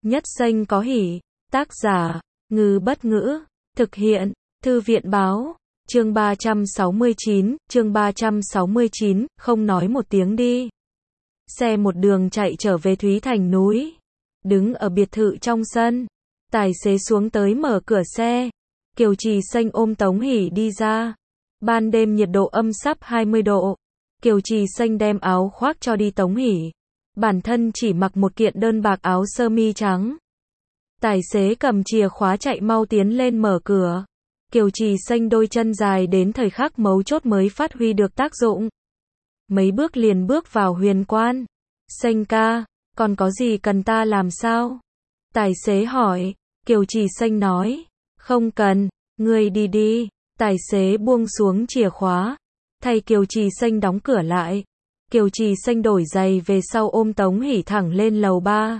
Nhất danh có hỷ. Tác giả, Ngư Bất Ngữ. Thực hiện, Thư viện Báo. Chương 369, không nói một tiếng đi. Xe một đường chạy trở về Thúy Thành núi. Đứng ở biệt thự trong sân. Tài xế xuống tới mở cửa xe. Kiều Trì Xanh ôm Tống Hỷ đi ra. Ban đêm nhiệt độ âm sắp 20 độ. Kiều Trì Xanh đem áo khoác cho đi Tống Hỷ. Bản thân chỉ mặc một kiện đơn bạc áo sơ mi trắng. Tài xế cầm chìa khóa chạy mau tiến lên mở cửa. Kiều Trì Xanh đôi chân dài đến thời khắc mấu chốt mới phát huy được tác dụng. Mấy bước liền bước vào huyền quan. Xanh ca, còn có gì cần ta làm sao? Tài xế hỏi. Kiều Trì Xanh nói. Không cần, ngươi đi đi. Tài xế buông xuống chìa khóa. Thay Kiều Trì Xanh đóng cửa lại. Kiều Trì Xanh đổi giày về sau ôm Tống Hỷ thẳng lên lầu 3.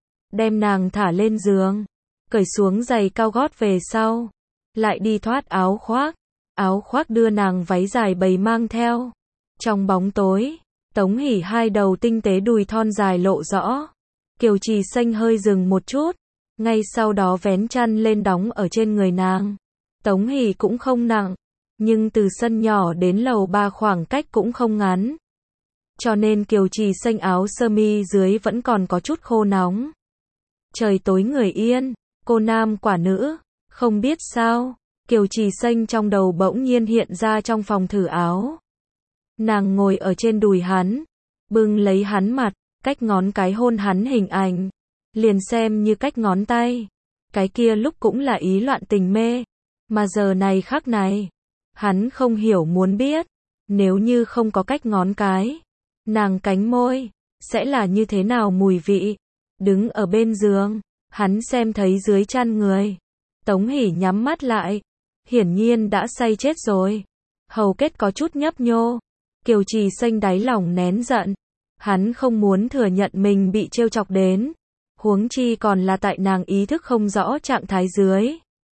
Đem nàng thả lên giường. Cởi xuống giày cao gót về sau. Lại đi thoát áo khoác. Áo khoác đưa nàng váy dài bầy mang theo. Trong bóng tối, Tống Hỷ hai đầu tinh tế đùi thon dài lộ rõ. Kiều Trì Xanh hơi dừng một chút. Ngay sau đó vén chăn lên đóng ở trên người nàng. Tống Hỷ cũng không nặng. Nhưng từ sân nhỏ đến lầu 3 khoảng cách cũng không ngắn. Cho nên Kiều Trì Xanh áo sơ mi dưới vẫn còn có chút khô nóng. Trời tối người yên, cô nam quả nữ, không biết sao, Kiều Trì Xanh trong đầu bỗng nhiên hiện ra trong phòng thử áo. Nàng ngồi ở trên đùi hắn, bưng lấy hắn mặt, cách ngón cái hôn hắn hình ảnh, liền xem như cách ngón tay. Cái kia lúc cũng là ý loạn tình mê, mà giờ này khắc này, hắn không hiểu muốn biết, nếu như không có cách ngón cái, nàng cánh môi, sẽ là như thế nào mùi vị. Đứng ở bên giường, hắn xem thấy dưới chăn người. Tống Hỷ nhắm mắt lại, hiển nhiên đã say chết rồi. Hầu kết có chút nhấp nhô. Kiều Trì Xanh đáy lòng nén giận. Hắn không muốn thừa nhận mình bị trêu chọc đến. Huống chi còn là tại nàng ý thức không rõ trạng thái dưới.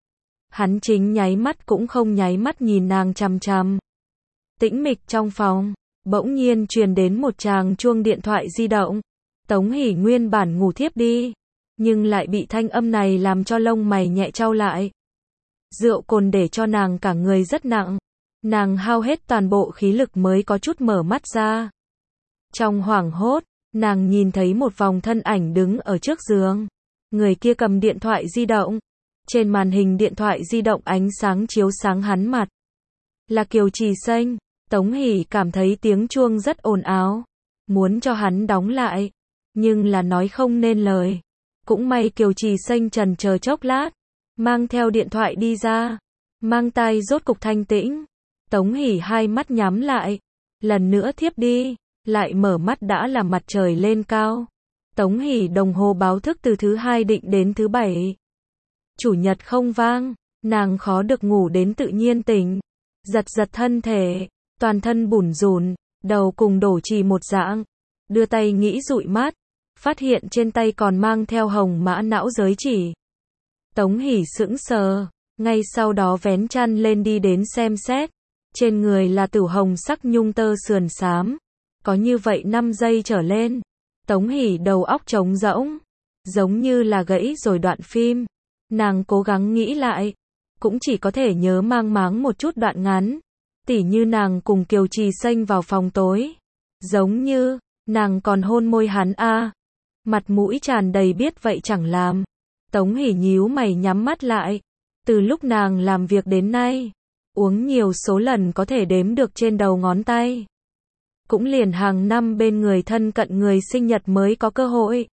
Hắn chính nháy mắt cũng không nháy mắt nhìn nàng chằm chằm. Tĩnh mịch trong phòng, bỗng nhiên truyền đến một tràng chuông điện thoại di động. Tống Hỷ nguyên bản ngủ thiếp đi, nhưng lại bị thanh âm này làm cho lông mày nhẹ chau lại. Rượu cồn để cho nàng cả người rất nặng, nàng hao hết toàn bộ khí lực mới có chút mở mắt ra. Trong hoảng hốt, nàng nhìn thấy một vòng thân ảnh đứng ở trước giường. Người kia cầm điện thoại di động, trên màn hình điện thoại di động ánh sáng chiếu sáng hắn mặt. Là Kiều Trì Xanh. Tống Hỷ cảm thấy tiếng chuông rất ồn ào, muốn cho hắn đóng lại. Nhưng là nói không nên lời. Cũng may Kiều Trì Xanh chần chờ chốc lát, mang theo điện thoại đi ra. Mang tai rốt cục thanh tĩnh. Tống Hỷ hai mắt nhắm lại. Lần nữa thiếp đi. Lại mở mắt đã là mặt trời lên cao. Tống Hỷ đồng hồ báo thức từ thứ 2 định đến thứ 7. Chủ nhật không vang. Nàng khó được ngủ đến tự nhiên tỉnh. Giật giật thân thể. Toàn thân bủn rủn. Đầu cùng đổ trì một dạng. Đưa tay nghĩ dụi mắt. Phát hiện trên tay còn mang theo hồng mã não giới chỉ. Tống Hỷ sững sờ, ngay sau đó vén chăn lên đi đến xem xét. Trên người là tử hồng sắc nhung tơ sườn xám. Có như vậy 5 giây trở lên. Tống Hỷ đầu óc trống rỗng, giống như là gãy rồi đoạn phim. Nàng cố gắng nghĩ lại, cũng chỉ có thể nhớ mang máng một chút đoạn ngắn. Tỉ như nàng cùng Kiều Trì Xanh vào phòng tối. Giống như, nàng còn hôn môi hắn a. Mặt mũi tràn đầy biết vậy chẳng làm. Tống Hỷ nhíu mày nhắm mắt lại. Từ lúc nàng làm việc đến nay, uống nhiều số lần có thể đếm được trên đầu ngón tay. Cũng liền hàng năm bên người thân cận người sinh nhật mới có cơ hội.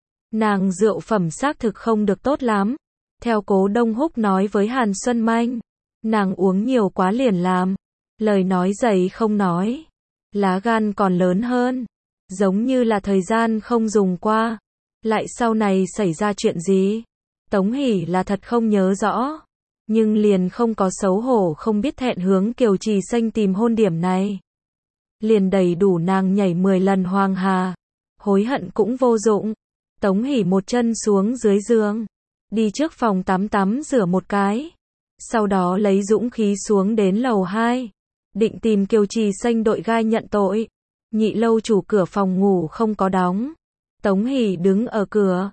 Nàng rượu phẩm xác thực không được tốt lắm. Theo Cố Đông Húc nói với Hàn Xuân Manh, nàng uống nhiều quá liền làm. Lời nói dày không nói. Lá gan còn lớn hơn. Giống như là thời gian không dùng qua. Lại sau này xảy ra chuyện gì? Tống Hỷ là thật không nhớ rõ. Nhưng liền không có xấu hổ không biết thẹn hướng Kiều Trì Xanh tìm hôn điểm này. Liền đầy đủ nàng nhảy 10 lần hoàng hà. Hối hận cũng vô dụng. Tống Hỷ một chân xuống dưới giường. Đi trước phòng tắm rửa một cái. Sau đó lấy dũng khí xuống đến lầu 2. Định tìm Kiều Trì Xanh đội gai nhận tội. Nhị lâu chủ cửa phòng ngủ không có đóng. Tống Hỷ đứng ở cửa.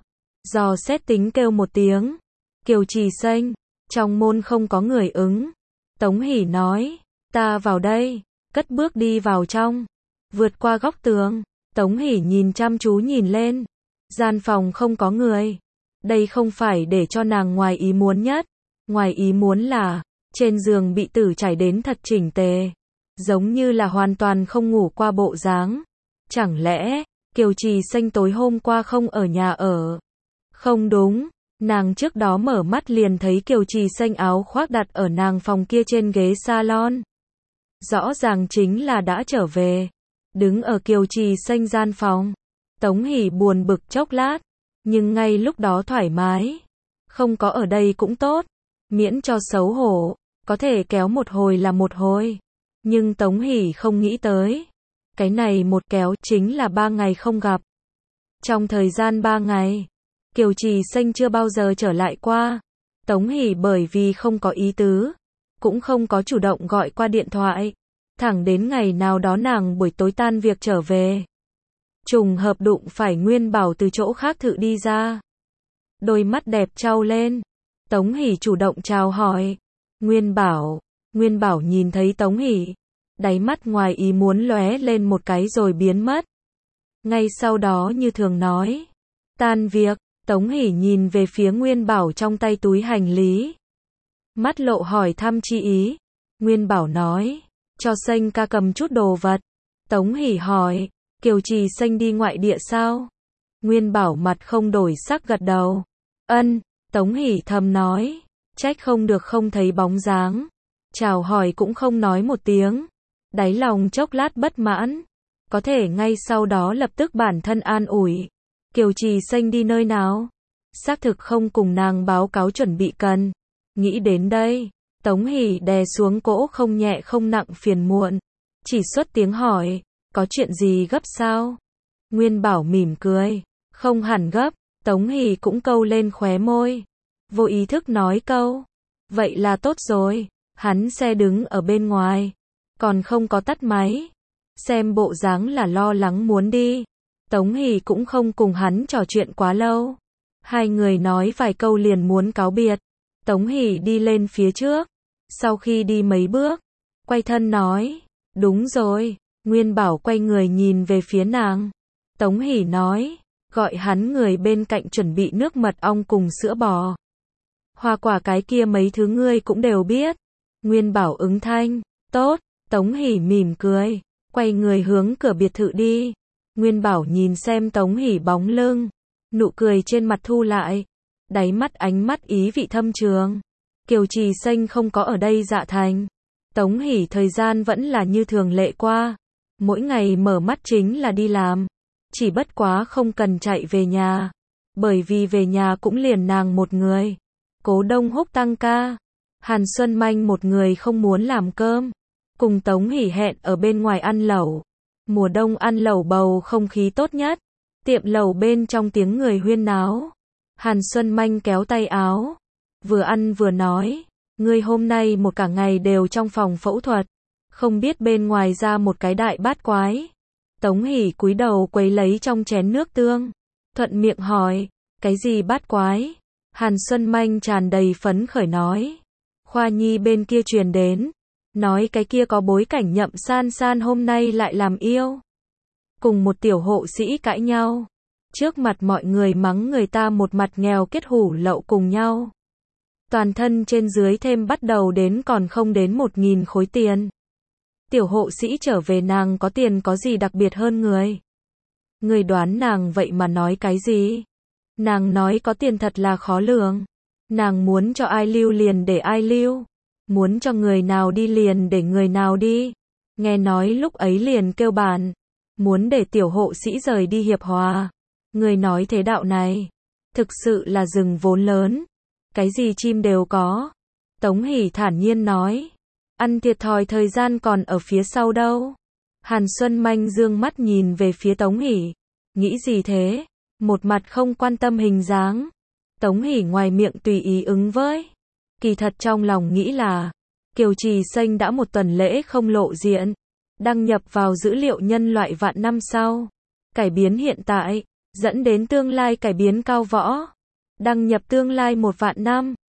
Dò xét tính kêu một tiếng. Kiều Trì Xanh, trong môn không có người ứng. Tống Hỷ nói, ta vào đây, cất bước đi vào trong. Vượt qua góc tường, Tống Hỷ nhìn chăm chú nhìn lên. Gian phòng không có người. Đây không phải để cho nàng ngoài ý muốn nhất. Ngoài ý muốn là, trên giường bị tử trải đến thật chỉnh tề. Giống như là hoàn toàn không ngủ qua bộ dáng. Chẳng lẽ, Kiều Trì Xanh tối hôm qua không ở nhà ở? Không đúng, nàng trước đó mở mắt liền thấy Kiều Trì Xanh áo khoác đặt ở nàng phòng kia trên ghế salon. Rõ ràng chính là đã trở về. Đứng ở Kiều Trì Xanh gian phòng. Tống Hỷ buồn bực chốc lát. Nhưng ngay lúc đó thoải mái. Không có ở đây cũng tốt. Miễn cho xấu hổ. Có thể kéo một hồi là một hồi. Nhưng Tống Hỷ không nghĩ tới. Cái này một kéo chính là 3 ngày không gặp. Trong thời gian 3 ngày, Kiều Trì Xanh chưa bao giờ trở lại qua. Tống Hỷ bởi vì không có ý tứ, cũng không có chủ động gọi qua điện thoại. Thẳng đến ngày nào đó nàng buổi tối tan việc trở về. Trùng hợp đụng phải Nguyên Bảo từ chỗ khác thự đi ra. Đôi mắt đẹp trao lên. Tống Hỷ chủ động chào hỏi. Nguyên Bảo nhìn thấy Tống Hỷ. Đáy mắt ngoài ý muốn lóe lên một cái rồi biến mất. Ngay sau đó như thường nói. Tan việc, Tống Hỷ nhìn về phía Nguyên Bảo trong tay túi hành lý. Mắt lộ hỏi thăm chi ý. Nguyên Bảo nói. Cho Xanh ca cầm chút đồ vật. Tống Hỷ hỏi. Kiều Trì Xanh đi ngoại địa sao? Nguyên Bảo mặt không đổi sắc gật đầu. Ân, Tống Hỷ thầm nói. Trách không được không thấy bóng dáng. Chào hỏi cũng không nói một tiếng. Đáy lòng chốc lát bất mãn. Có thể ngay sau đó lập tức bản thân an ủi. Kiều Trì Xanh đi nơi nào? Xác thực không cùng nàng báo cáo chuẩn bị cần. Nghĩ đến đây, Tống Hỷ đè xuống cỗ không nhẹ không nặng phiền muộn. Chỉ xuất tiếng hỏi. Có chuyện gì gấp sao? Nguyên Bảo mỉm cười. Không hẳn gấp. Tống Hỷ cũng câu lên khóe môi. Vô ý thức nói câu. Vậy là tốt rồi. Hắn xe đứng ở bên ngoài. Còn không có tắt máy. Xem bộ dáng là lo lắng muốn đi. Tống Hỷ cũng không cùng hắn trò chuyện quá lâu. Hai người nói vài câu liền muốn cáo biệt. Tống Hỷ đi lên phía trước. Sau khi đi mấy bước, quay thân nói. Đúng rồi. Nguyên Bảo quay người nhìn về phía nàng. Tống Hỷ nói. Gọi hắn người bên cạnh chuẩn bị nước mật ong cùng sữa bò. Hoa quả cái kia mấy thứ ngươi cũng đều biết. Nguyên Bảo ứng thanh. Tốt. Tống Hỷ mỉm cười. Quay người hướng cửa biệt thự đi. Nguyên Bảo nhìn xem Tống Hỷ bóng lưng. Nụ cười trên mặt thu lại. Đáy mắt ánh mắt ý vị thâm trường. Kiều Trì Xanh không có ở đây dạ thành. Tống Hỷ thời gian vẫn là như thường lệ qua. Mỗi ngày mở mắt chính là đi làm. Chỉ bất quá không cần chạy về nhà. Bởi vì về nhà cũng liền nàng một người. Cố Đông Húc tăng ca. Hàn Xuân Manh một người không muốn làm cơm. Cùng Tống Hỷ hẹn ở bên ngoài ăn lẩu. Mùa đông ăn lẩu bầu không khí tốt nhất. Tiệm lẩu bên trong tiếng người huyên náo. Hàn Xuân Manh kéo tay áo. Vừa ăn vừa nói. Ngươi hôm nay một cả ngày đều trong phòng phẫu thuật. Không biết bên ngoài ra một cái đại bát quái. Tống Hỷ cúi đầu quấy lấy trong chén nước tương. Thuận miệng hỏi. Cái gì bát quái? Hàn Xuân Manh tràn đầy phấn khởi nói. Khoa nhi bên kia truyền đến. Nói cái kia có bối cảnh Nhậm San San hôm nay lại làm yêu. Cùng một tiểu hộ sĩ cãi nhau. Trước mặt mọi người mắng người ta một mặt nghèo kết hủ lậu cùng nhau. Toàn thân trên dưới thêm bắt đầu đến còn không đến 1.000 khối tiền. Tiểu hộ sĩ trở về nàng có tiền có gì đặc biệt hơn người. Người đoán nàng vậy mà nói cái gì? Nàng nói có tiền thật là khó lường. Nàng muốn cho ai lưu liền để ai lưu. Muốn cho người nào đi liền để người nào đi. Nghe nói lúc ấy liền kêu bàn. Muốn để tiểu hộ sĩ rời đi hiệp hòa. Người nói thế đạo này. Thực sự là rừng vốn lớn. Cái gì chim đều có. Tống Hỷ thản nhiên nói. Ăn thiệt thòi thời gian còn ở phía sau đâu. Hàn Xuân Manh dương mắt nhìn về phía Tống Hỷ. Nghĩ gì thế? Một mặt không quan tâm hình dáng. Tống Hỷ ngoài miệng tùy ý ứng với. Kỳ thật trong lòng nghĩ là. Kiều Trì Xanh đã một tuần lễ không lộ diện. Đăng nhập vào dữ liệu nhân loại vạn năm sau. Cải biến hiện tại. Dẫn đến tương lai cải biến cao võ. Đăng nhập tương lai 1 vạn năm.